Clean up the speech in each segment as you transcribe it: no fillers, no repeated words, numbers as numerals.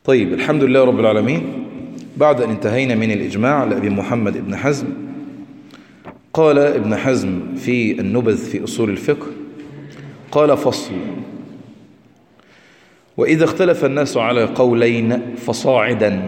طيب، الحمد لله رب العالمين. بعد أن انتهينا من الإجماع لأبي محمد ابن حزم، قال ابن حزم في النبذ في أصول الفقه، قال: فصل: وإذا اختلف الناس على قولين فصاعدا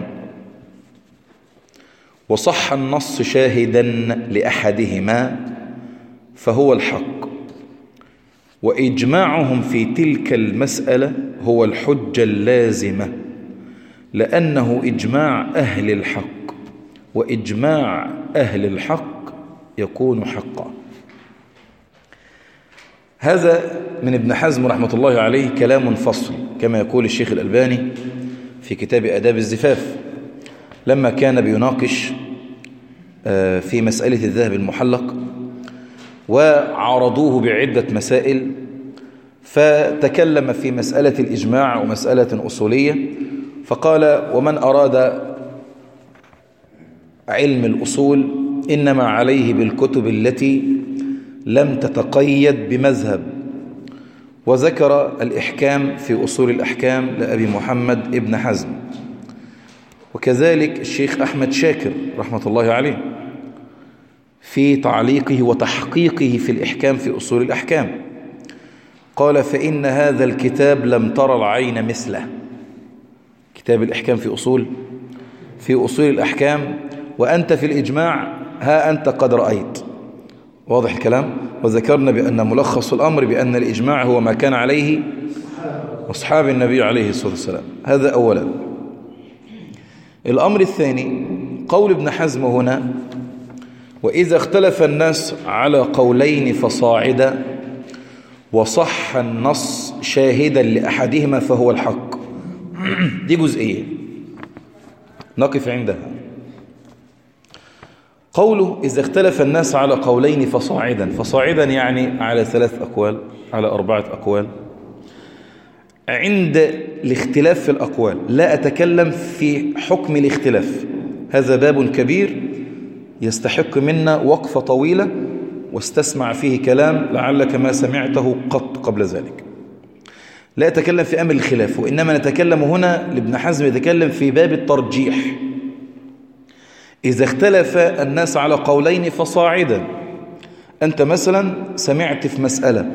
وصح النص شاهدا لأحدهما فهو الحق، وإجماعهم في تلك المسألة هو الحجة اللازمة، لأنه إجماع أهل الحق، وإجماع أهل الحق يكون حقا. هذا من ابن حزم رحمة الله عليه كلام فصل، كما يقول الشيخ الألباني في كتاب آداب الزفاف لما كان بيناقش في مسألة الذهب المحلق، وعرضوه بعدة مسائل، فتكلم في مسألة الإجماع ومسألة أصولية، فقال: ومن أراد علم الأصول إنما عليه بالكتب التي لم تتقيد بمذهب. وذكر الإحكام في أصول الأحكام لأبي محمد ابن حزم، وكذلك الشيخ أحمد شاكر رحمة الله عليه في تعليقه وتحقيقه في الإحكام في أصول الأحكام، قال: فإن هذا الكتاب لم تر العين مثله. كتاب الإحكام في أصول الأحكام، وأنت في الإجماع ها أنت قد رأيت. واضح الكلام؟ وذكرنا بأن ملخص الأمر بأن الإجماع هو ما كان عليه أصحاب النبي عليه الصلاة والسلام. هذا أولا. الأمر الثاني، قول ابن حزم هنا: وإذا اختلف الناس على قولين فصاعدا وصح النص شاهدا لأحدهما فهو الحق. دي جزئية نقف عندها. قوله إذا اختلف الناس على قولين فصاعدا يعني على 3 أقوال، على 4 أقوال. عند الاختلاف في الأقوال لا أتكلم في حكم الاختلاف، هذا باب كبير يستحق منا وقفة طويلة، واستسمع فيه كلام لعلك ما سمعته قط قبل ذلك. لا أتكلم في أمر الخلاف، وإنما نتكلم هنا لابن حزم يتكلم في باب الترجيح. إذا اختلف الناس على قولين فصاعدا، أنت مثلا سمعت في مسألة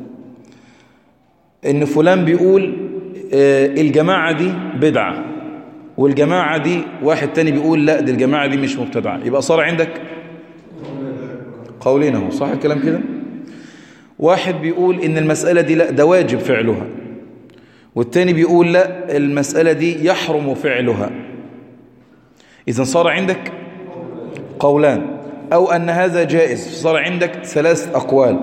إن فلان بيقول الجماعة دي بدعة، والجماعة دي واحد تاني بيقول لا دي الجماعة دي مش مبتدعة، يبقى صار عندك قولين اهو، صح الكلام كده؟ واحد بيقول إن المسألة دي لا ده واجب فعلها، والتاني بيقول لا المسألة دي يحرم فعلها. إذن صار عندك قولان، أو أن هذا جائز، صار عندك 3 أقوال.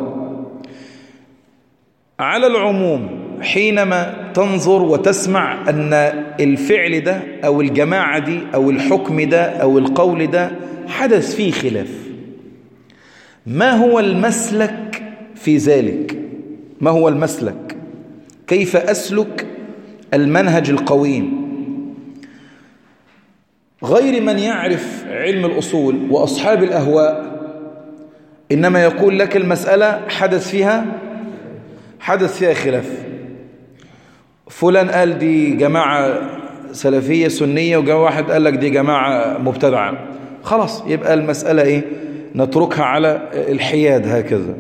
على العموم حينما تنظر وتسمع أن الفعل ده أو الجماعة دي أو الحكم ده أو القول ده حدث فيه خلاف، ما هو المسلك في ذلك؟ ما هو المسلك؟ كيف أسلك المنهج القويم؟ غير من يعرف علم الأصول وأصحاب الأهواء إنما يقول لك المسألة حدث فيها خلاف، فلان قال دي جماعة سلفية سنية، وجاء واحد قال لك دي جماعة مبتدعة، خلاص يبقى المسألة إيه؟ نتركها على الحياد هكذا.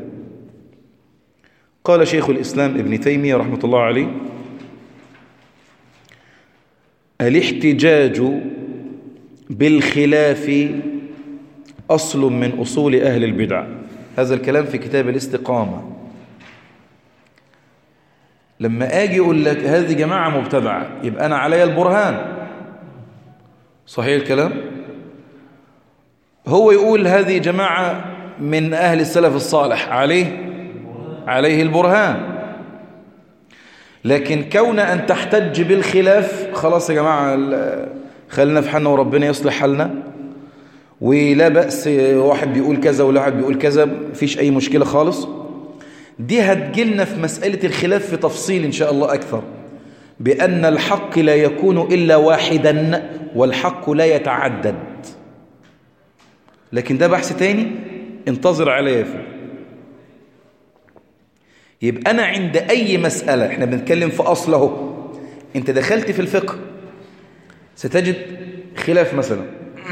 قال شيخ الإسلام ابن تيمية رحمة الله عليه: الاحتجاج بالخلاف أصل من أصول أهل البدع. هذا الكلام في كتاب الاستقامة. لما أجي أقول لك هذه جماعة مبتدعة يبقى أنا علي البرهان، صحيح الكلام؟ هو يقول هذه جماعة من أهل السلف الصالح، عليه البرهان. لكن كون أن تحتج بالخلاف، خلاص يا جماعة خلينا في حالنا وربنا يصلح حالنا، ولا بأس واحد بيقول كذا ولا واحد بيقول كذا، مفيش أي مشكلة خالص. دي هتجيلنا في مسألة الخلاف في تفصيل إن شاء الله أكثر، بأن الحق لا يكون إلا واحدا والحق لا يتعدد، لكن ده بحث تاني انتظر عليا فيه. يبقى أنا عند أي مسألة، احنا بنتكلم في أصله، انت دخلت في الفقه ستجد خلاف مثلا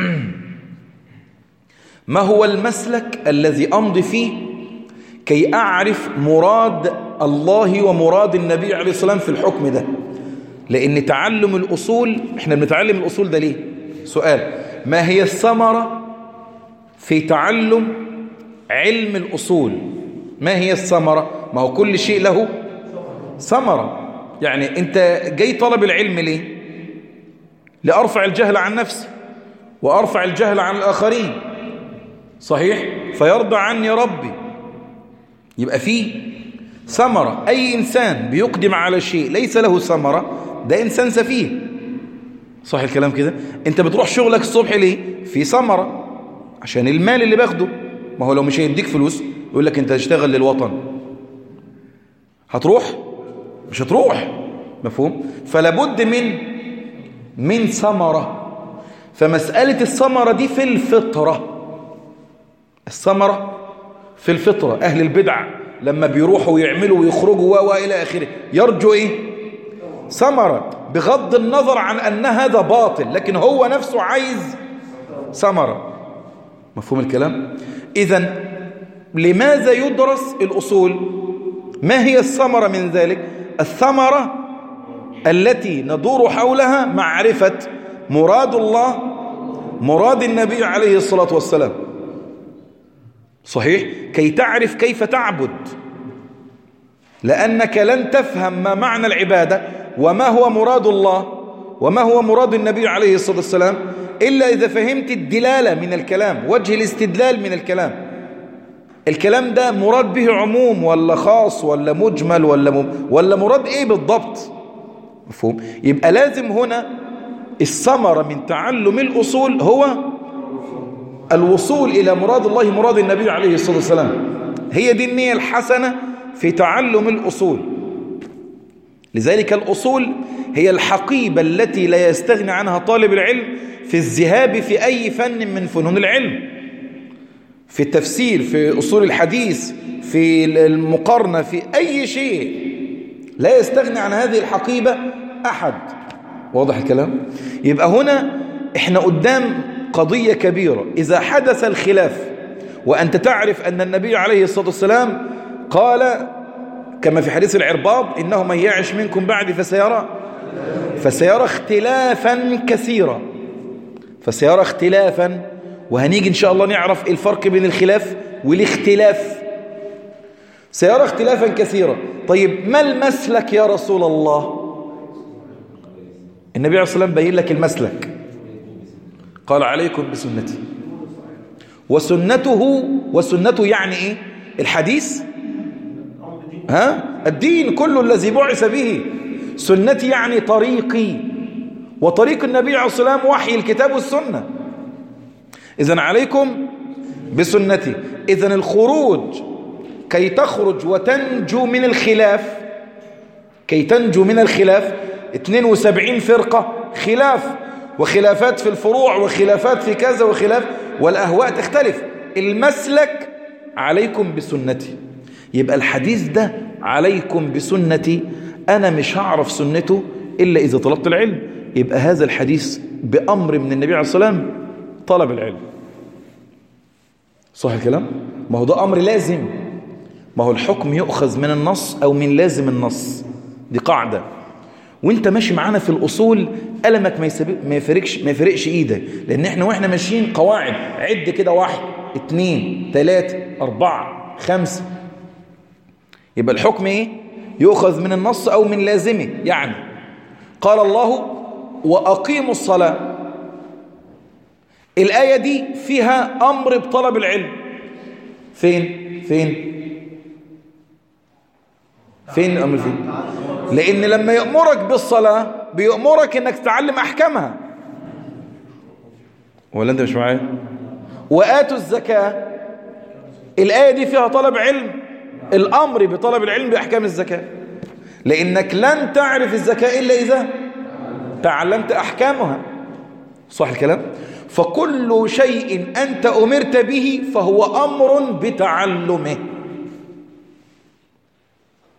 ما هو المسلك الذي أمضي فيه كي أعرف مراد الله ومراد النبي عليه الصلاة والسلام في الحكم ده؟ لأن تعلم الأصول، احنا بنتعلم الأصول ده ليه؟ سؤال: ما هي الثمرة في تعلم علم الأصول؟ ما هي الثمرة؟ ما هو كل شيء له ثمرة. يعني أنت جاي طلب العلم ليه؟ لأرفع الجهل عن نفسي وأرفع الجهل عن الآخرين، صحيح؟ فيرضى عني ربي، يبقى فيه ثمرة. أي إنسان بيقدم على شيء ليس له ثمرة ده إنسان سفيه، صح الكلام كده؟ أنت بتروح شغلك الصبح ليه؟ في ثمرة، عشان المال اللي باخده. ما هو لو مش هيديك فلوس يقول لك أنت هتشتغل للوطن، هتروح؟ مش هتروح، مفهوم؟ فلابد من ثمرة. فمسألة الثمرة دي في الفطرة، الثمرة في الفطرة. أهل البدع لما بيروحوا ويعملوا ويخرجوا وإلى آخره يرجو إيه؟ ثمرة، بغض النظر عن أن هذا باطل، لكن هو نفسه عايز ثمرة. مفهوم الكلام؟ إذن لماذا يدرس الأصول؟ ما هي الثمرة من ذلك؟ الثمرة التي ندور حولها معرفة مراد الله، مراد النبي عليه الصلاة والسلام، صحيح؟ كي تعرف كيف تعبد، لأنك لن تفهم ما معنى العبادة وما هو مراد الله وما هو مراد النبي عليه الصلاة والسلام إلا إذا فهمت الدلالة من الكلام، وجه الاستدلال من الكلام. الكلام ده مراد به عموم ولا خاص ولا مجمل ولا مراد إيه بالضبط؟ مفهوم؟ يبقى لازم هنا الثمرة من تعلم الأصول هو الوصول إلى مراد الله مراد النبي عليه الصلاة والسلام. هي دي النية الحسنة في تعلم الأصول. لذلك الأصول هي الحقيبة التي لا يستغني عنها طالب العلم في الذهاب في أي فن من فنون العلم، في التفسير، في أصول الحديث، في المقارنة، في أي شيء لا يستغني عن هذه الحقيبة أحد. واضح الكلام؟ يبقى هنا احنا قدام قضية كبيرة. إذا حدث الخلاف وأنت تعرف أن النبي عليه الصلاة والسلام قال كما في حديث العرباض: إنه من يعش منكم بعد فسيرى اختلافا كثيرا. فسيرى اختلافا، وهنيجي إن شاء الله نعرف الفرق بين الخلاف والاختلاف. سيرى اختلافا كثيرا. طيب ما المسلك يا رسول الله؟ النبي عليه الصلاة والسلام بين لك المسلك، قال: عليكم بسنتي وسنته يعني ايه؟ الحديث، الدين كله الذي بعث به. سنتي يعني طريقي، وطريق النبي عليه الصلاة والسلام وحي الكتاب والسنة. إذن عليكم بسنتي. إذن الخروج كي تخرج وتنجو من الخلاف، كي تنجو من الخلاف 72 فرقة خلاف، وخلافات في الفروع وخلافات في كذا وخلاف، والأهواء تختلف. المسلك عليكم بسنتي. يبقى الحديث ده عليكم بسنتي، أنا مش هعرف سنته إلا إذا طلبت العلم. يبقى هذا الحديث بأمر من النبي عليه الصلاة والسلام طلب العلم، صح الكلام؟ ما هو ده أمر لازم. ما هو الحكم يؤخذ من النص أو من لازم النص، دي قاعدة. وانت ماشي معانا في الأصول قلمك ما يفرقش ايدك، لأن احنا ماشيين قواعد. عد كده: 1 2 3 4 5. يبقى الحكم ايه؟ يؤخذ من النص أو من لازمه. يعني قال الله: وأقيموا الصلاة. الآية دي فيها أمر بطلب العلم. فين الأمر؟ فين؟ لأن لما يأمرك بالصلاة بيأمرك أنك تتعلم أحكامها، ولا أنت مش معايا؟ وآتوا الزكاة، الآية دي فيها طلب علم، الأمر بطلب العلم بأحكام الزكاة، لأنك لن تعرف الزكاة إلا إذا تعلمت أحكامها، صح الكلام؟ فكل شيء أنت أمرت به فهو أمر بتعلمه.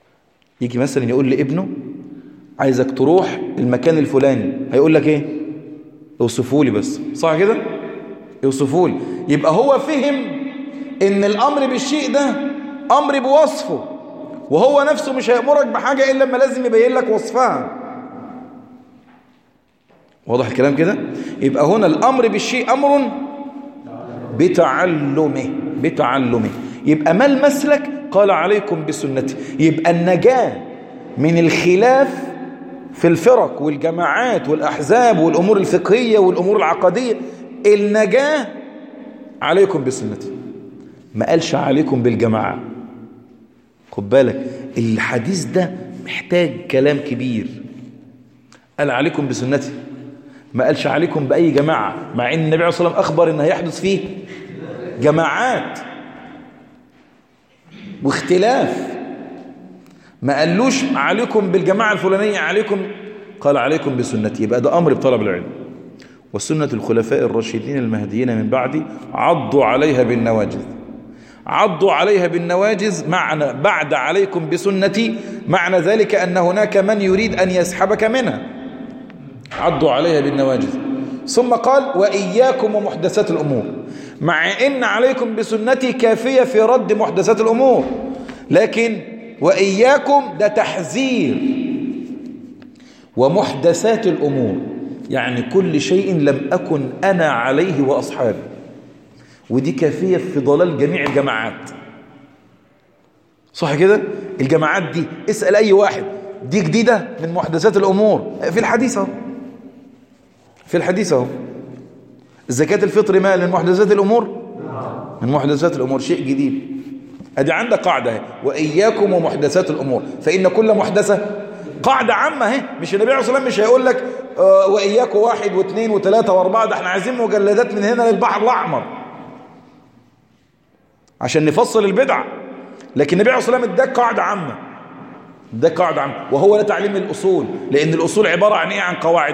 يجي مثلا يقول لابنه: عايزك تروح المكان الفلاني، هيقول لك ايه؟ اوصفوا لي بس، صح كده؟ اوصفوا لي. يبقى هو فهم ان الامر بالشيء ده امر بوصفه، وهو نفسه مش هيأمرك بحاجة الا لما لازم يبين لك وصفها. واضح الكلام كده؟ يبقى هنا الامر بالشيء امر بتعلمه. يبقى ما المسلك؟ قال عليكم بسنتي. يبقى النجاة من الخلاف في الفرق والجماعات والأحزاب والأمور الفقهية والأمور العقدية، النجاة عليكم بسنتي. ما قالش عليكم بالجماعة. خد بالك الحديث ده محتاج كلام كبير. قال عليكم بسنتي، ما قالش عليكم بأي جماعة، مع ان النبي عليه الصلاة والسلام أخبر ان هيحدث فيه جماعات واختلاف. ما قالوش عليكم بالجماعة الفلانية، عليكم، قال عليكم بسنتي. يبقى ده أمر بطلب العلم. وسنة الخلفاء الراشدين المهديين من بعدي عضوا عليها بالنواجذ. عضوا عليها بالنواجذ معنى بعد عليكم بسنتي، معنى ذلك أن هناك من يريد أن يسحبك منها. عضوا عليها بالنواجذ. ثم قال وإياكم ومحدثات الأمور، مع إن عليكم بسنتي كافية في رد محدثات الأمور، لكن وإياكم ده تحذير. ومحدثات الأمور يعني كل شيء لم أكن أنا عليه وأصحابي، ودي كافية في ضلال جميع الجماعات. صح كده؟ الجماعات دي اسأل أي واحد، دي جديدة من محدثات الأمور. في الحديث اهو، في الحديث اهو زكاة الفطر ما من محدثات الأمور؟ من محدثات الأمور، شيء جديد. ادي عندك قاعدة وإياكم ومحدثات الأمور، فإن كل محدثة قاعدة عامة اهي. مش النبي عليه الصلاة والسلام مش هيقول لك وإياكم 1 و2 و3 و4، ده احنا عايزين مجلدات من هنا للبحر الأحمر عشان نفصل البدع. لكن النبي عليه الصلاة والسلام اداك قاعدة عامة، اداك قاعدة عامة، وهو ده تعليم الأصول، لأن الأصول عبارة عن ايه؟ عن قواعد.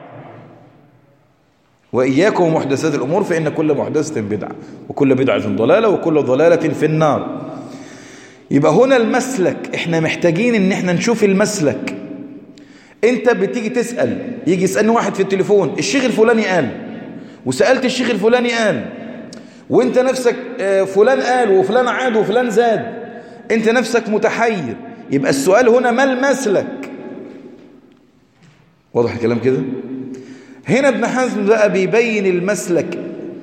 وإياكم ومحدثات الأمور فإن كل محدثة بدعة وكل بدعة ضلالة وكل ضلالة في النار. يبقى هنا المسلك، احنا محتاجين ان احنا نشوف المسلك. انت بتيجي تسأل، يجي يسألني واحد في التليفون الشيخ الفلاني قال، وسألت الشيخ الفلاني قال، وانت نفسك فلان قال وفلان عاد وفلان زاد، انت نفسك متحير. يبقى السؤال هنا ما المسلك؟ واضح الكلام كده؟ هنا ابن حزم بقى بيبين المسلك،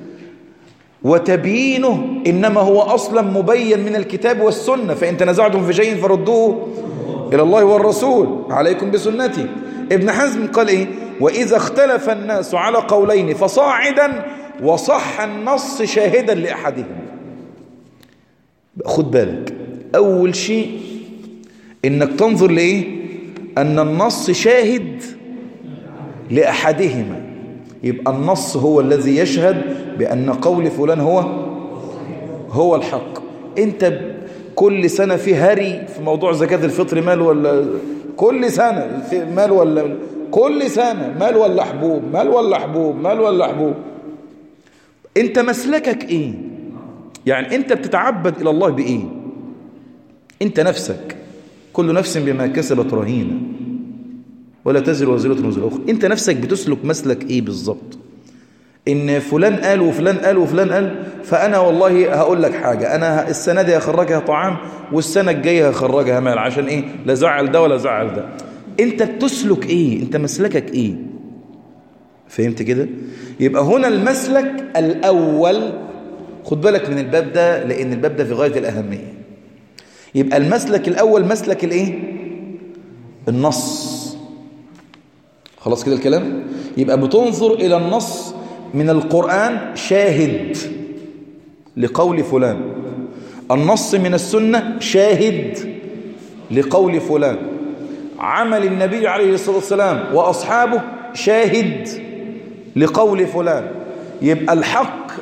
وتبيينه إنما هو أصلا مبين من الكتاب والسنة. فإن تنازعتم في شيء فردوه إلى الله والرسول، عليكم بسنتي. ابن حزم قال إيه؟ وإذا اختلف الناس على قولين فصاعدا وصح النص شاهدا لأحدهم. خد بالك أول شيء إنك تنظر لإيه؟ أن النص شاهد لأحدهما. يبقى النص هو الذي يشهد بأن قول فلان هو الحق. انت كل سنة في هري في موضوع زكاة الفطر، مال ولا كل سنة في مال، ولا كل سنة مال ولا حبوب، مال ولا حبوب، مال ولا حبوب. انت مسلكك ايه؟ يعني انت بتتعبد الى الله بايه؟ انت نفسك كل نفس بما كسبت رهينة ولا تزر وزرة وزر أخرى. انت نفسك بتسلك مسلك ايه بالظبط؟ ان فلان قال وفلان قال وفلان قال، فانا والله هقول لك حاجة، انا السنة دي هخرجها طعام والسنة الجاية هخرجها مال، عشان ايه؟ لا زعل ده ولا زعل ده. انت بتسلك ايه؟ انت مسلكك ايه؟ فهمت كده؟ يبقى هنا المسلك الاول، خد بالك من الباب ده لان الباب ده في غاية الاهمية. يبقى المسلك الاول مسلك الايه؟ النص. خلاص كده الكلام؟ يبقى بتنظر إلى النص من القرآن شاهد لقول فلان، النص من السنة شاهد لقول فلان، عمل النبي عليه الصلاة والسلام وأصحابه شاهد لقول فلان. يبقى الحق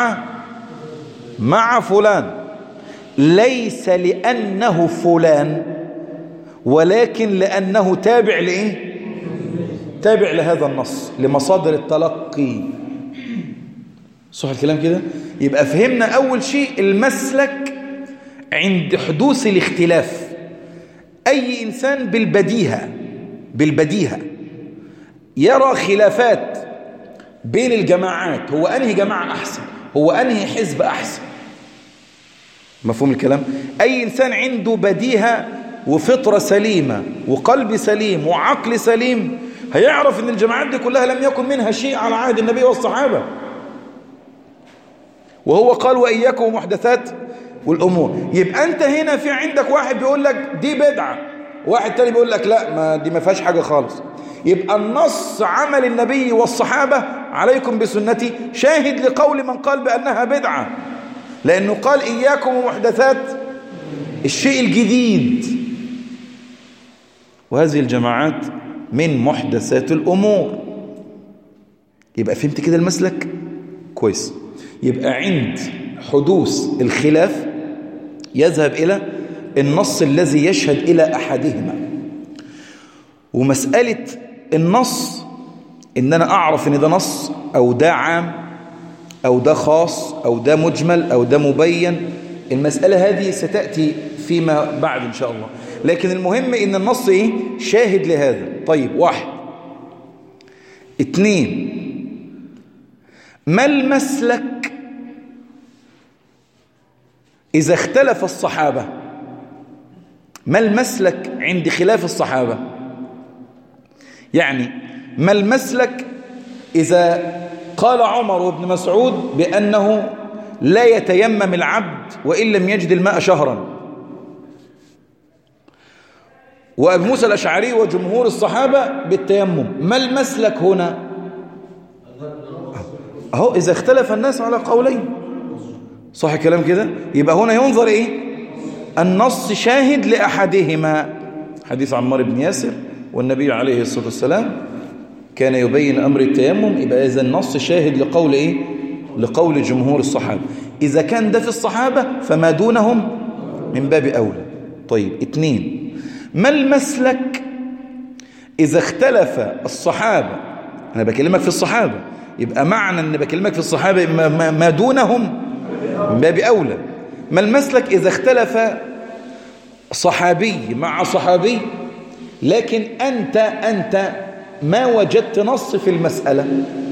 مع فلان، ليس لأنه فلان، ولكن لأنه تابع لإيه؟ تابع لهذا النص، لمصادر التلقي. صح الكلام كده؟ يبقى فهمنا أول شيء المسلك عند حدوث الاختلاف. أي إنسان بالبديهة يرى خلافات بين الجماعات، هو أنهي جماعة أحسن، هو أنهي حزب أحسن. مفهوم الكلام؟ أي إنسان عنده بديهة وفطرة سليمة وقلب سليم وعقل سليم هيعرف أن الجماعات دي كلها لم يكن منها شيء على عهد النبي والصحابة. وهو قال وإياكم محدثات والأمور. يبقى أنت هنا في عندك واحد بيقول لك دي بدعة، واحد تاني بيقول لك لا، ما دي ما فيهاش حاجة خالص. يبقى النص عمل النبي والصحابة عليكم بسنتي شاهد لقول من قال بأنها بدعة، لأنه قال إياكم ومحدثات الشيء الجديد، وهذه الجماعات من محدثات الأمور. يبقى فهمت كده المسلك كويس. يبقى عند حدوث الخلاف يذهب إلى النص الذي يشهد إلى أحدهما. ومسألة النص إن أنا أعرف إن ده نص أو ده عام أو ده خاص أو ده مجمل أو ده مبين، المسألة هذه ستأتي فيما بعد إن شاء الله. لكن المهم إن النص إيه؟ شاهد لهذا. طيب، 1. 2، ما المسلك إذا اختلف الصحابة؟ ما المسلك عند خلاف الصحابة؟ يعني ما المسلك إذا قال عمر وابن مسعود بأنه لا يتيمم العبد وإن لم يجد الماء شهرا، وأبو موسى الأشعري وجمهور الصحابة بالتيمم، ما المسلك هنا؟ أهو إذا اختلف الناس على قولين، صح كلام كده؟ يبقى هنا ينظر إيه؟ النص شاهد لأحدهما. حديث عمار بن ياسر والنبي عليه الصلاة والسلام كان يبين أمر التيمم، يبقى إذا النص شاهد لقول إيه؟ لقول جمهور الصحابة. إذا كان ده في الصحابة فما دونهم من باب أولى. طيب، 2، ما المسلك إذا اختلف الصحابة؟ أنا بكلمك في الصحابة، يبقى معنى أن بكلمك في الصحابة ما دونهم من باب أولى. ما المسلك إذا اختلف صحابي مع صحابي لكن أنت ما وجدت نص في المسألة،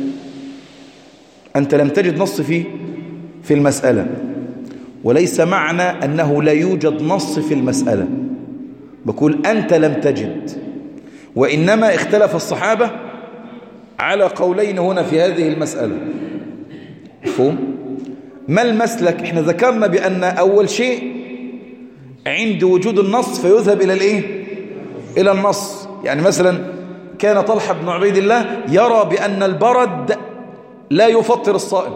أنت لم تجد نص في المسألة، وليس معنى أنه لا يوجد نص في المسألة، بقول أنت لم تجد، وإنما اختلف الصحابة على قولين هنا في هذه المسألة. مفهوم؟ ما المسلك؟ احنا ذكرنا بأن أول شيء عند وجود النص فيذهب إلى الإيه؟ إلى النص. يعني مثلا كان طلحة بن عبيد الله يرى بأن البرد لا يفطر الصائم.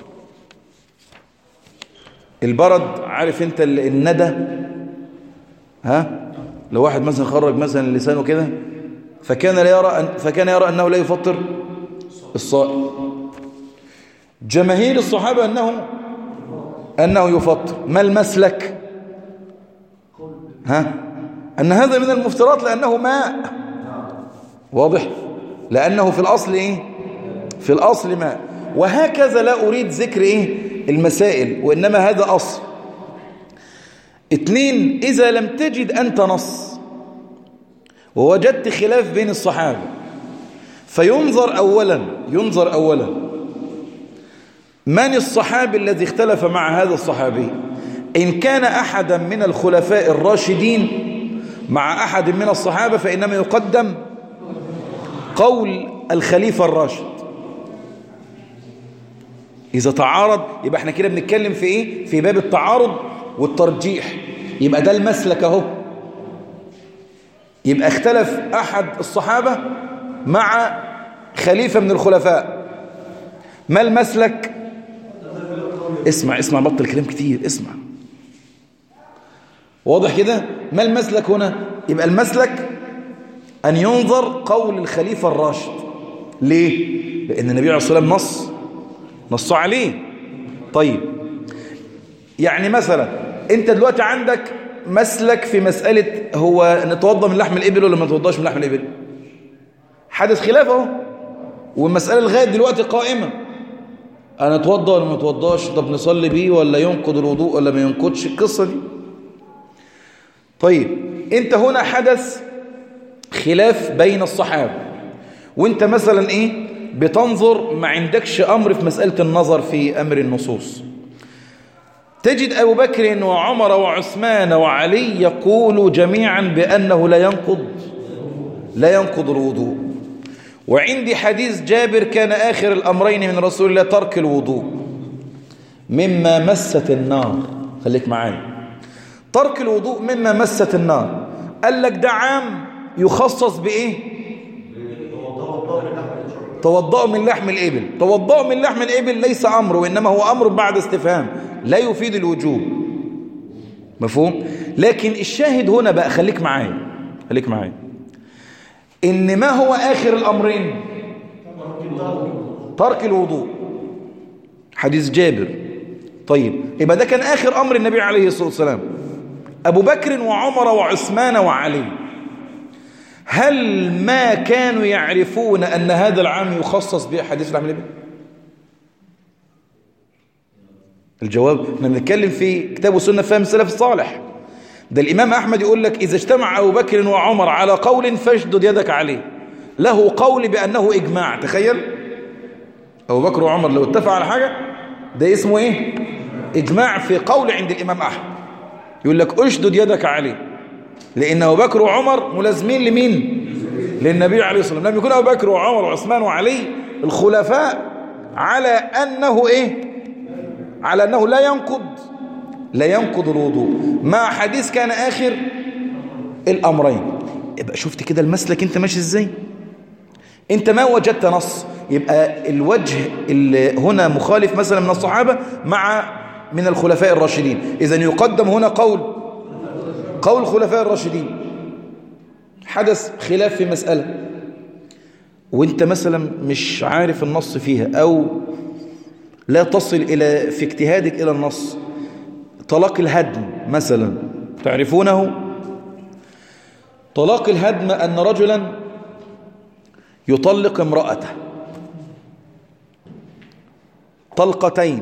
البرد، عارف انت الندى، لو واحد مثلا خرج مثلا لسانه كده فكان يرى أنه لا يفطر الصائم. جماهير الصحابة أنه يفطر. ما المسلك؟ أن هذا من المفترات لأنه ماء، واضح؟ لأنه في الأصل إيه؟ في الأصل ماء. وهكذا لا أريد ذكر إيه؟ المسائل، وإنما هذا أصل. 2، إذا لم تجد أنت نص ووجدت خلاف بين الصحابة فينظر أولا من الصحابي الذي اختلف مع هذا الصحابي. إن كان أحدا من الخلفاء الراشدين مع أحد من الصحابة فإنما يقدم قول الخليفة الراشد. إذا تعارض يبقى احنا كده بنتكلم في إيه؟ في باب التعارض والترجيح. يبقى ده المسلك اهو. يبقى اختلف أحد الصحابة مع خليفة من الخلفاء، ما المسلك؟ اسمع بطل كلام كتير، اسمع. واضح كده؟ ما المسلك هنا؟ يبقى المسلك أن ينظر قول الخليفة الراشد. ليه؟ لأن النبي عليه الصلاة والسلام نص عليه. طيب، يعني مثلا أنت دلوقتي عندك مسلك في مسألة هو نتوضى من لحم الإبل ولا ما نتوضاش من لحم الإبل؟ حدث خلاف اهو، والمسألة لغاية دلوقتي قائمة. أنا أتوضى ولا ما أتوضاش؟ طب نصلي بيه ولا ينقض الوضوء ولا ما ينقضش؟ القصة دي. طيب، أنت هنا حدث خلاف بين الصحابة، وأنت مثلا إيه بتنظر ما عندكش أمر في مسألة النظر في أمر النصوص. تجد أبو بكر وعمر وعثمان وعلي يقولوا جميعا بأنه لا ينقض الوضوء. وعندي حديث جابر كان آخر الأمرين من رسول الله ترك الوضوء مما مست النار. خليك معايا، ترك الوضوء مما مست النار. قال لك ده عام يخصص بإيه؟ توضأوا من لحم الإبل. توضأوا من لحم الإبل ليس أمر، وإنما هو أمر بعد استفهام لا يفيد الوجوب. مفهوم؟ لكن الشاهد هنا بقى، خليك معايا إن ما هو آخر الأمرين؟ ترك الوضوء، حديث جابر. طيب يبقى ده كان آخر أمر النبي عليه الصلاة والسلام. أبو بكر وعمر وعثمان وعلي، هل ما كانوا يعرفون أن هذا العام يخصص بحديث لحم الإبل؟ الجواب، احنا بنتكلم في كتاب وسنة فهم السلف الصالح. ده الإمام أحمد يقول لك إذا اجتمع أبو بكر وعمر على قول فاشدد يدك عليه. له قول بأنه إجماع. تخيل أبو بكر وعمر لو اتفق على حاجة ده اسمه إيه؟ إجماع في قول عند الإمام أحمد. يقول لك اشدد يدك عليه، لأن أبو بكر وعمر ملازمين لمين؟ للنبي عليه الصلاة والسلام. لم يكن أبو بكر وعمر وعثمان وعلي الخلفاء على أنه إيه؟ على أنه لا ينقض الوضوء، مع حديث كان آخر الأمرين. يبقى شفت كده المسلك أنت ماشي إزاي؟ أنت ما وجدت نص، يبقى الوجه اللي هنا مخالف مثلا من الصحابة من الخلفاء الراشدين. إذن يقدم هنا قول الخلفاء الراشدين. حدث خلاف في مسألة وانت مثلا مش عارف النص فيها أو لا تصل في اجتهادك إلى النص. طلاق الهدم مثلا تعرفونه؟ طلاق الهدم أن رجلا يطلق امرأته طلقتين،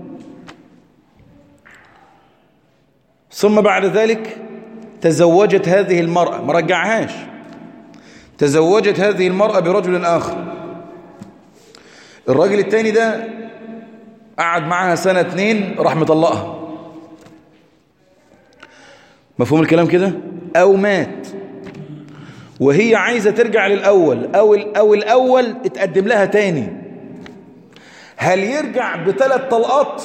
ثم بعد ذلك تزوجت هذه المرأة، ما رجعهاش، تزوجت هذه المرأة برجل آخر. الراجل التاني ده قعد معها سنة 2 راح مطلقها. مفهوم الكلام كده؟ أو مات وهي عايزة ترجع للأول أو الأول اتقدم لها تاني. هل يرجع ب3 طلقات؟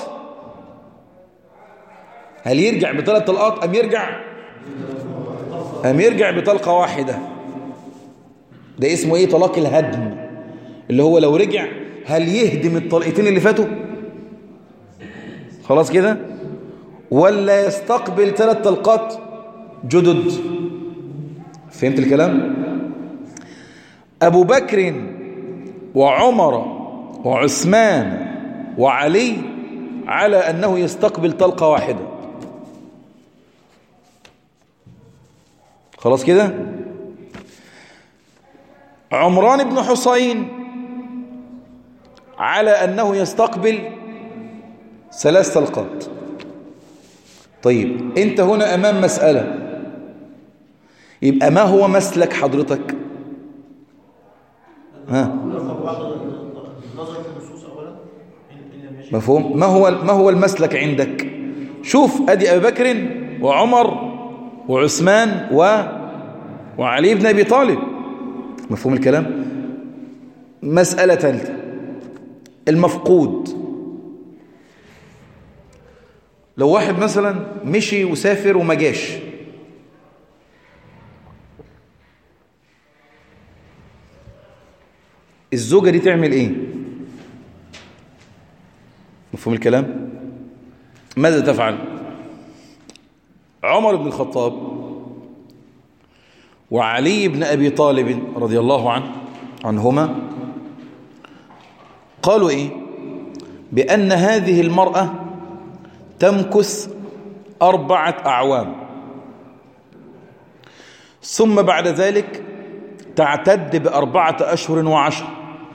هل يرجع ب3 طلقات أم يرجع بطلقة واحدة؟ ده اسمه ايه؟ طلاق الهدم، اللي هو لو رجع هل يهدم الطلقتين اللي فاتوا خلاص كده، ولا يستقبل 3 طلقات جدد؟ فهمت الكلام؟ أبو بكر وعمر وعثمان وعلي على أنه يستقبل طلقة واحدة. خلاص كده. عمران بن حسين على أنه يستقبل 3 طلقات. طيب أنت هنا أمام مسألة، يبقى ما هو مسلك حضرتك؟ مفهوم؟ ما هو المسلك عندك؟ شوف أدي أبي بكر وعمر وعثمان وعلي بن أبي طالب. مفهوم الكلام؟ مسألة ثالثة، المفقود. لو واحد مثلا مشي وسافر وما جاش، الزوجة دي تعمل ايه؟ مفهوم الكلام؟ ماذا تفعل؟ عمر بن الخطاب وعلي بن أبي طالب رضي الله عنهما قالوا ايه؟ بأن هذه المرأة تمكث 4 أعوام، ثم بعد ذلك تعتد ب4 أشهر و10،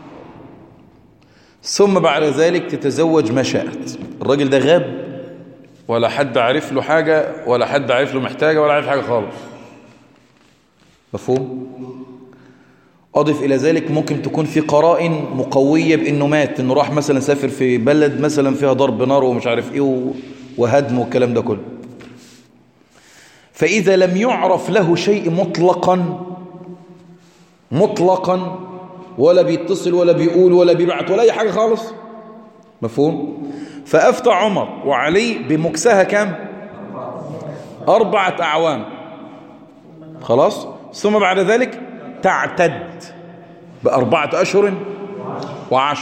ثم بعد ذلك تتزوج ما شاءت. الراجل ده غاب ولا حد عارف له حاجة ولا حد عارف له محتاجة ولا عارف حاجة خالص. مفهوم؟ أضف إلى ذلك ممكن تكون في قرائن مقوية بأنه مات، أنه راح مثلا سافر في بلد مثلا فيها ضرب نار ومش عارف إيه وهدم والكلام ده كله. فإذا لم يعرف له شيء مطلقا ولا بيتصل ولا بيقول ولا بيبعت ولا أي حاجة خالص، مفهوم؟ فأفتى عمر وعلي بمكسها كم؟ 4 أعوام، خلاص. ثم بعد ذلك تعتد ب4 أشهر و10.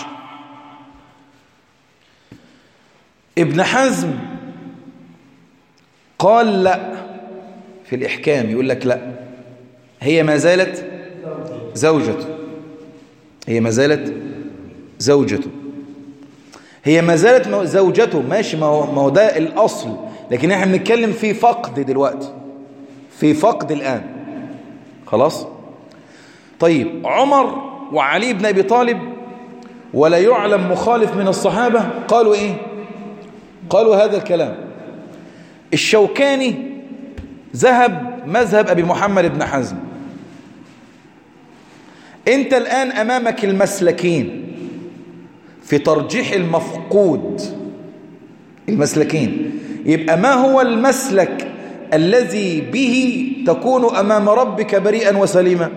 ابن حزم قال لا، في الإحكام يقول لك لا، هي ما زالت زوجته، هي ما زالت زوجته، هي ما زالت زوجته، ماشي، ما هو ده الأصل، لكن احنا بنتكلم في فقد دلوقتي، في فقد الآن، خلاص. طيب عمر وعلي بن أبي طالب ولا يعلم مخالف من الصحابة قالوا إيه؟ قالوا هذا الكلام. الشوكاني ذهب مذهب أبي محمد بن حزم. أنت الآن أمامك المسلكين في ترجيح المفقود، المسلكين، يبقى ما هو المسلك الذي به تكون أمام ربك بريئا وسليما؟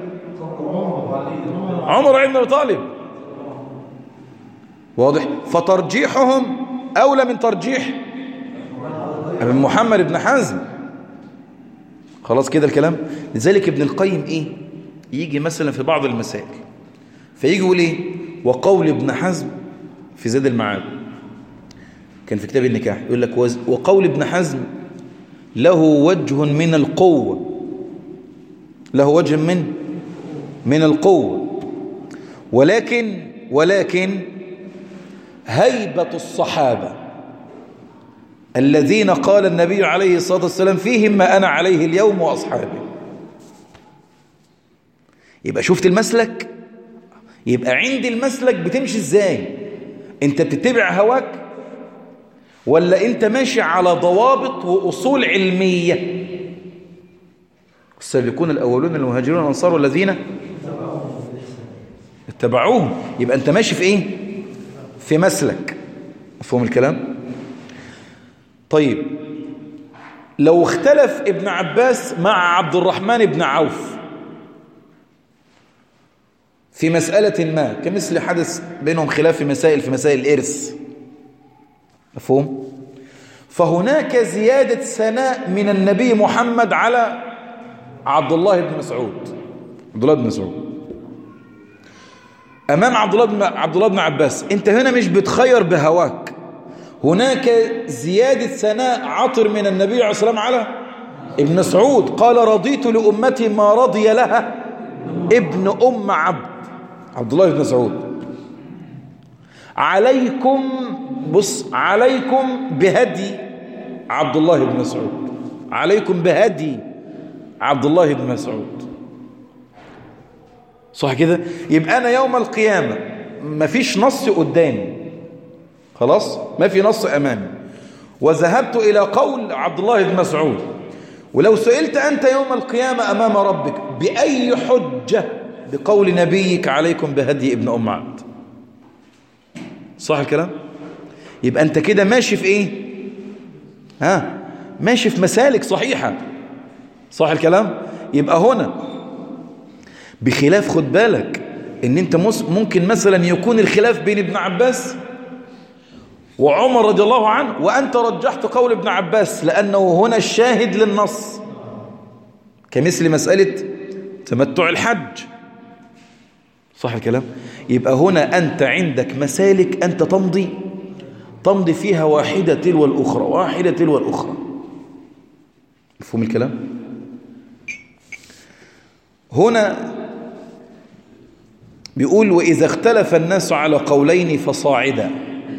عمر بن أبي طالب، واضح؟ فترجيحهم أولى من ترجيح أبي محمد بن حزم، خلاص كده الكلام. لذلك ابن القيم إيه؟ يجي مثلا في بعض المسائل فيجي يقول إيه؟ وقول ابن حزم في زاد المعاد، كان في كتاب النكاح، يقول لك وقول ابن حزم له وجه من القوة، له وجه من القوة، ولكن هيبة الصحابة الذين قال النبي عليه الصلاة والسلام فيهم ما أنا عليه اليوم وأصحابي. يبقى شفت المسلك؟ يبقى عند المسلك بتمشي ازاي؟ انت بتتبع هواك ولا انت ماشي على ضوابط وأصول علمية؟ السابقون الأولون المهاجرون والأنصار والذين اتبعوهم. يبقى انت ماشي في ايه؟ في مسلك، مفهوم الكلام؟ طيب لو اختلف ابن عباس مع عبد الرحمن بن عوف في مسألة ما، كمثل حدث بينهم خلاف في مسائل الإرث، مفهوم؟ فهناك زيادة ثناء من النبي محمد على عبد الله بن مسعود أمام عبد الله بن عباس. أنت هنا مش بتخير بهواك، هناك زيادة ثناء عطر من النبي عليه الصلاة والسلام على ابن مسعود. قال رضيت لأمتي ما رضي لها ابن أم عبد الله بن مسعود. عليكم بهدي عبد الله بن مسعود، عليكم بهدي عبد الله بن مسعود، صح كده؟ يبقى أنا يوم القيامة مفيش نص قدامي، خلاص، ما في نص أمامي، وذهبت إلى قول عبد الله بن مسعود، ولو سئلت أنت يوم القيامة أمام ربك بأي حجة؟ بقول نبيك عليكم بهدي ابن أم عبد، صح الكلام؟ يبقى أنت كده ماشي في إيه؟ ماشي في مسالك صحيحة، صح الكلام؟ يبقى هنا بخلاف، خد بالك ان انت ممكن مثلا يكون الخلاف بين ابن عباس وعمر رضي الله عنه، وانت رجحت قول ابن عباس لانه هنا الشاهد للنص، كمثل مسألة تمتع الحج، صح الكلام؟ يبقى هنا انت عندك مسالك انت تمضي فيها واحدة تلو الأخرى، مفهوم الكلام؟ هنا بيقول وإذا اختلف الناس على قولين فصاعدا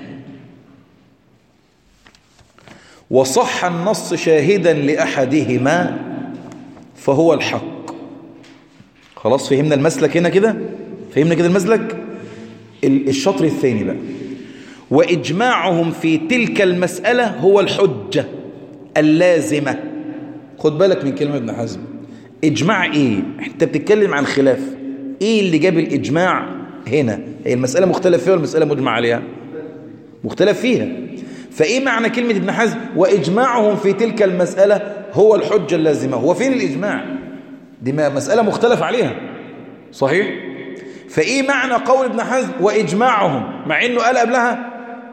وصح النص شاهدا لأحدهما فهو الحق. خلاص فهمنا المسلك هنا كده، فهمنا كده المسلك. الشطر الثاني بقى، وإجماعهم في تلك المسألة هو الحجة اللازمة. خد بالك من كلمة ابن حزم، إجماع إيه؟ أنت بتتكلم عن خلاف، ايه اللي جاب الإجماع هنا؟ هي المسألة مختلف فيها والمسألة مجمع عليها؟ مختلف فيها. فايه معنى كلمة ابن حزم وإجماعهم في تلك المسألة هو الحجة اللازمة؟ هو فين الإجماع؟ دي مسألة مختلف عليها، صحيح؟ فايه معنى قول ابن حزم وإجماعهم مع انه قال قبلها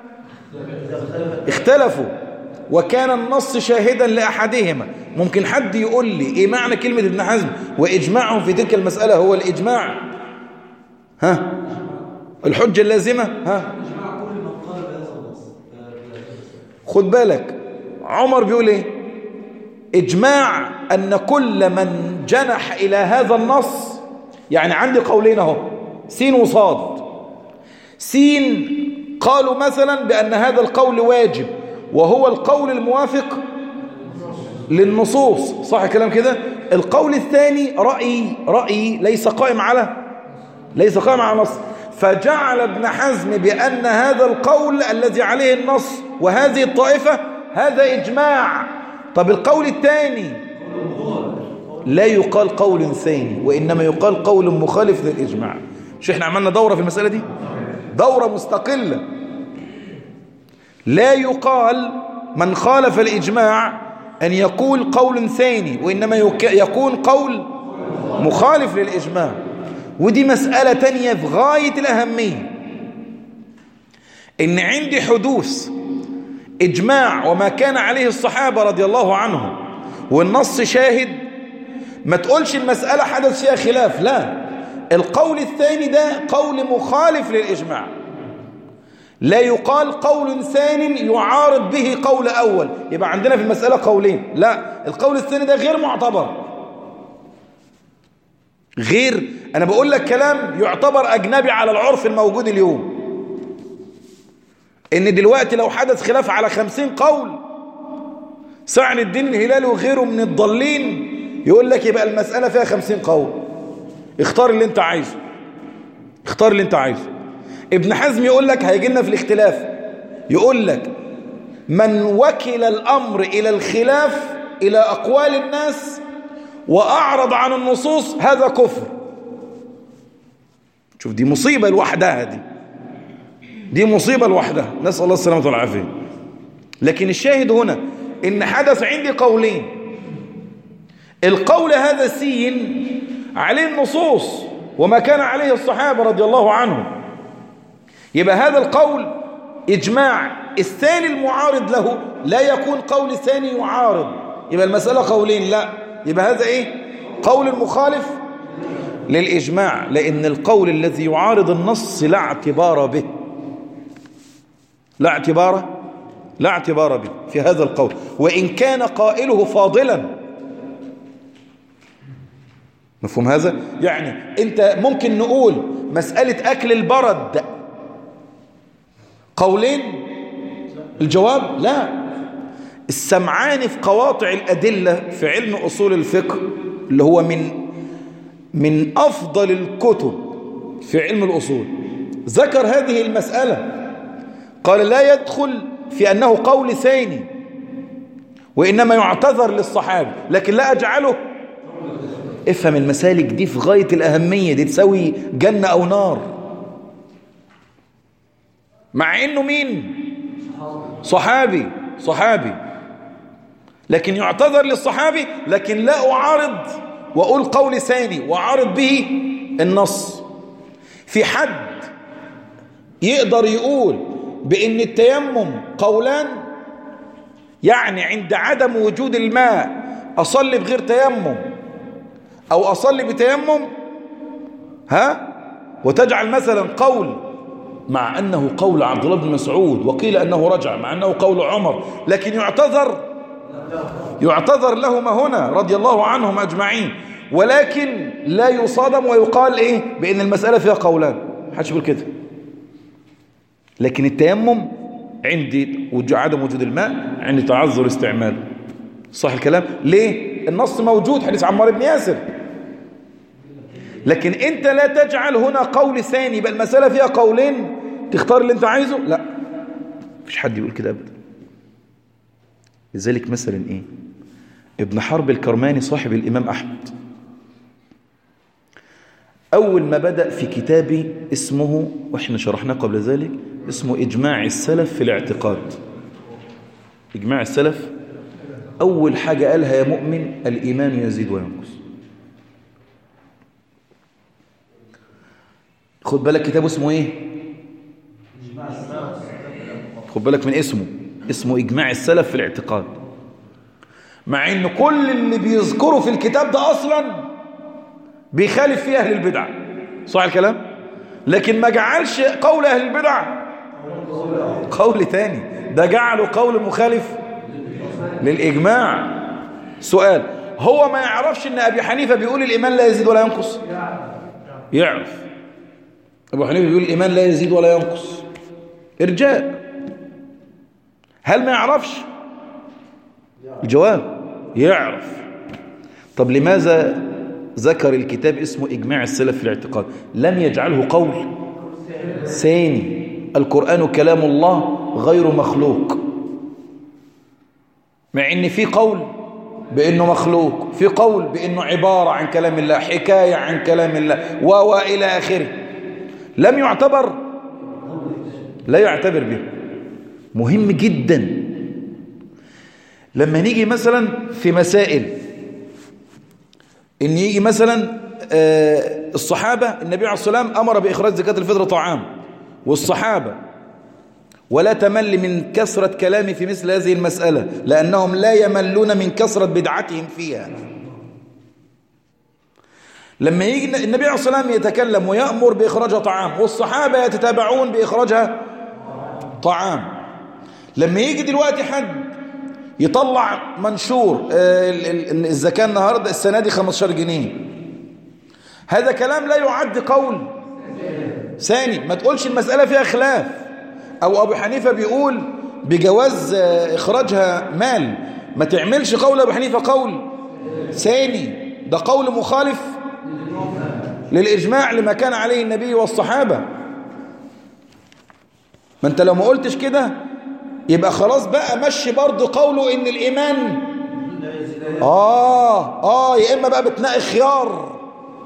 اختلفوا وكان النص شاهدا لأحدهما؟ ممكن حد يقول لي ايه معنى كلمة ابن حزم وإجماعهم في تلك المسألة هو الإجماع؟ ها؟ الحجة اللازمة؟ ها؟ خد بالك عمر بيقول ايه؟ إجماع أن كل من جنح إلى هذا النص، يعني عندي قولين اهو، سين وصاد. سين قالوا مثلا بأن هذا القول واجب وهو القول الموافق للنصوص، صح كلام كده؟ القول الثاني رأي ليس قائم على نص، فجعل ابن حزم بأن هذا القول الذي عليه النص وهذه الطائفة هذا إجماع. طب القول الثاني لا يقال قول ثاني وإنما يقال قول مخالف للإجماع. مش احنا عملنا دورة في المسألة دي؟ دورة مستقلة. لا يقال من خالف الإجماع أن يقول قول ثاني وإنما يكون قول مخالف للإجماع. ودي مسألة تانية في غاية الأهمية، إن عندي حدوث إجماع وما كان عليه الصحابة رضي الله عنهم والنص شاهد، ما تقولش المسألة حدث فيها خلاف، لا، القول الثاني ده قول مخالف للإجماع. لا يقال قول ثاني يعارض به قول أول، يبقى عندنا في المسألة قولين، لا، القول الثاني ده غير معتبر. أنا بقول لك كلام يعتبر أجنبي على العرف الموجود اليوم، إن دلوقتي لو حدث خلاف على 50 قول، سعد الدين الهلالي وغيره من الضالين يقول لك يبقى المسألة فيها 50 قول، اختار اللي انت عايزه. ابن حزم يقول لك هيجي لنا في الاختلاف، يقول لك من وكل الأمر إلى الخلاف إلى أقوال الناس وأعرض عن النصوص هذا كفر. شوف، دي مصيبة لوحدها، دي مصيبة لوحدها، نسأل الله السلامة والعافية. لكن الشاهد هنا إن حدث عندي قولين، القول هذا سين عليه النصوص وما كان عليه الصحابة رضي الله عنهم، يبقى هذا القول إجماع. الثاني المعارض له لا يكون قول ثاني يعارض، يبقى المسألة قولين، لا، يبقى هذا إيه؟ قول مخالف للإجماع، لأن القول الذي يعارض النص لا اعتبار به، لا اعتبار به في هذا القول وإن كان قائله فاضلا. مفهوم هذا؟ يعني أنت ممكن نقول مسألة أكل البرد قولين، الجواب لا. السمعاني في قواطع الأدلة في علم أصول الفقه اللي هو من أفضل الكتب في علم الأصول ذكر هذه المسألة، قال لا يدخل في أنه قول ثاني وإنما يعتذر للصحابة، لكن لا أجعله. افهم المسالك دي في غاية الأهمية، دي تسوي جنة أو نار. مع إنه مين؟ صحابي، لكن يعتذر للصحابي، لكن لا أعارض وأقول قول ثاني وأعارض به النص. في حد يقدر يقول بأن التيمم قولان، يعني عند عدم وجود الماء أصلي بغير تيمم أو أصلي بتيمم، وتجعل مثلا قول مع أنه قول عبد الله بن مسعود وقيل أنه رجع، مع أنه قول عمر، لكن يعتذر لهما هنا رضي الله عنهم أجمعين، ولكن لا يصادم ويقال إيه؟ بأن المسألة فيها قولان، محدش يقول كده. لكن التيمم عندي عدم وجود الماء، عندي تعذر استعمال، صح الكلام؟ ليه؟ النص موجود، حديث عمار بن ياسر. لكن انت لا تجعل هنا قول ثاني، يبقى المسألة فيها قولين تختار اللي انت عايزه، لا، مفيش حد يقول كده ابدا. لذلك مثلا ايه؟ ابن حرب الكرماني صاحب الامام احمد أول ما بدأ في كتابي اسمه، وإحنا شرحناه قبل ذلك، اسمه إجماع السلف في الاعتقاد. إجماع السلف أول حاجة قالها يا مؤمن الإيمان يزيد وينقص. خد بالك كتابه اسمه إيه؟ خد بالك من اسمه إجماع السلف في الاعتقاد، مع إن كل اللي بيذكره في الكتاب ده أصلا بيخالف فيه أهل البدع، صح الكلام؟ لكن ما جعلش قول أهل البدع قول تاني، ده جعله قول مخالف للإجماع. سؤال، هو ما يعرفش ان أبي حنيفة بيقول الإيمان لا يزيد ولا ينقص؟ يعرف. أبو حنيفة بيقول الإيمان لا يزيد ولا ينقص، إرجاء. هل ما يعرفش؟ الجواب يعرف. طب لماذا ذكر الكتاب اسمه إجماع السلف في الاعتقاد؟ لم يجعله قول ثاني. القرآن كلام الله غير مخلوق، مع ان في قول بانه مخلوق، في قول بانه عبارة عن كلام الله، حكاية عن كلام الله والى اخره. لم يعتبر، لا يعتبر به. مهم جدا لما نيجي مثلا في مسائل، ان يجي مثلا الصحابة، النبي عليه الصلاة والسلام امر باخراج زكاة الفطر طعام، والصحابة ولا تمل من كثرة كلامي في مثل هذه المسألة، لأنهم لا يملون من كثرة بدعتهم فيها. لما يجي النبي عليه الصلاة والسلام يتكلم ويأمر بإخراجها طعام، والصحابة يتتابعون بإخراجها طعام. لما يجي دلوقتي حد يطلع منشور الزكاة النهاردة السنة دي 15 جنيه، هذا كلام لا يعد قول ثاني. ما تقولش المسألة فيها خلاف، أو أبو حنيفة بيقول بجواز إخراجها مال، ما تعملش قول أبو حنيفة قول ثاني، ده قول مخالف للإجماع لما كان عليه النبي والصحابة. ما أنت لو ما قلتش كده يبقى خلاص بقى مشي برضو قوله إن الإيمان يا إما بقى بتنقي خيار.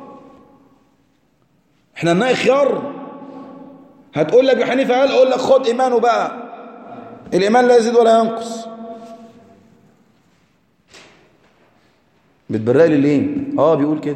إحنا ننقي خيار. هتقول لك أبو حنيفة قال، أقول لك خد إيمانه بقى، الإيمان لا يزيد ولا ينقص. بتبرق لي ليه؟ بيقول كده،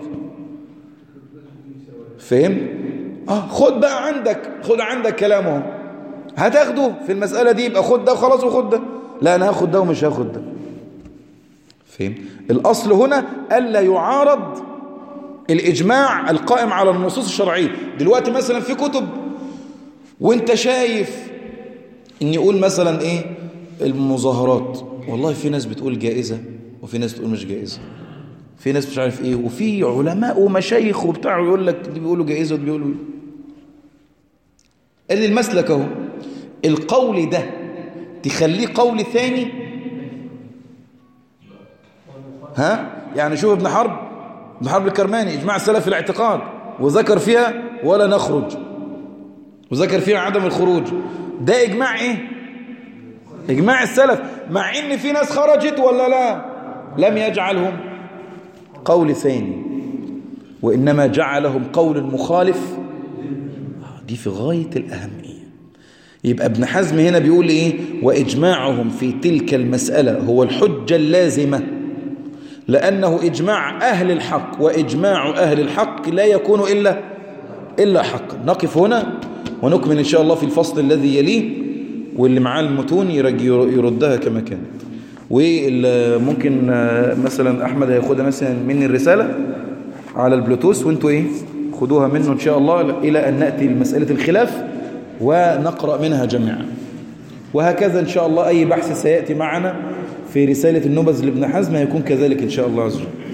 فهم؟ خد بقى عندك كلامه، هتاخده في المسألة دي، يبقى خد ده وخلاص وخد ده. لا أنا هاخد ده ومش هاخد ده. فهم؟ الأصل هنا ألا يعارض الإجماع القائم على النصوص الشرعية. دلوقتي مثلا في كتب وانت شايف ان يقول مثلا ايه المظاهرات، والله في ناس بتقول جائزة وفي ناس تقول مش جائزة، في ناس مش عارف ايه، وفي علماء ومشايخ وبتاع يقول لك دي بيقولوا جائزة ودي بيقولوا اللي المسلك اهو. القول ده تخليه قول ثاني؟ يعني شوف ابن حرب الكرماني اجماع السلف في الاعتقاد، وذكر فيها ولا نخرج، وذكر فيها عدم الخروج. ده إجماع إيه؟ إجماع السلف، مع إن في ناس خرجت ولا لا؟ لم يجعلهم قول ثاني، وإنما جعلهم قول مخالف. دي في غاية الأهمية. يبقى ابن حزم هنا بيقول إيه؟ وإجماعهم في تلك المسألة هو الحجة اللازمة، لأنه إجماع أهل الحق، وإجماع أهل الحق لا يكون إلا حقا. نقف هنا ونكمل إن شاء الله في الفصل الذي يليه، واللي معاه المتون يردها كما كانت. وممكن مثلا أحمد هياخدها مثلا مني الرسالة على البلوتوث، وانتوا خدوها منه إن شاء الله إلى أن نأتي لمسألة الخلاف ونقرأ منها جميعا. وهكذا إن شاء الله أي بحث سيأتي معنا في رسالة النبذ لابن حزم هيكون كذلك إن شاء الله عز وجل.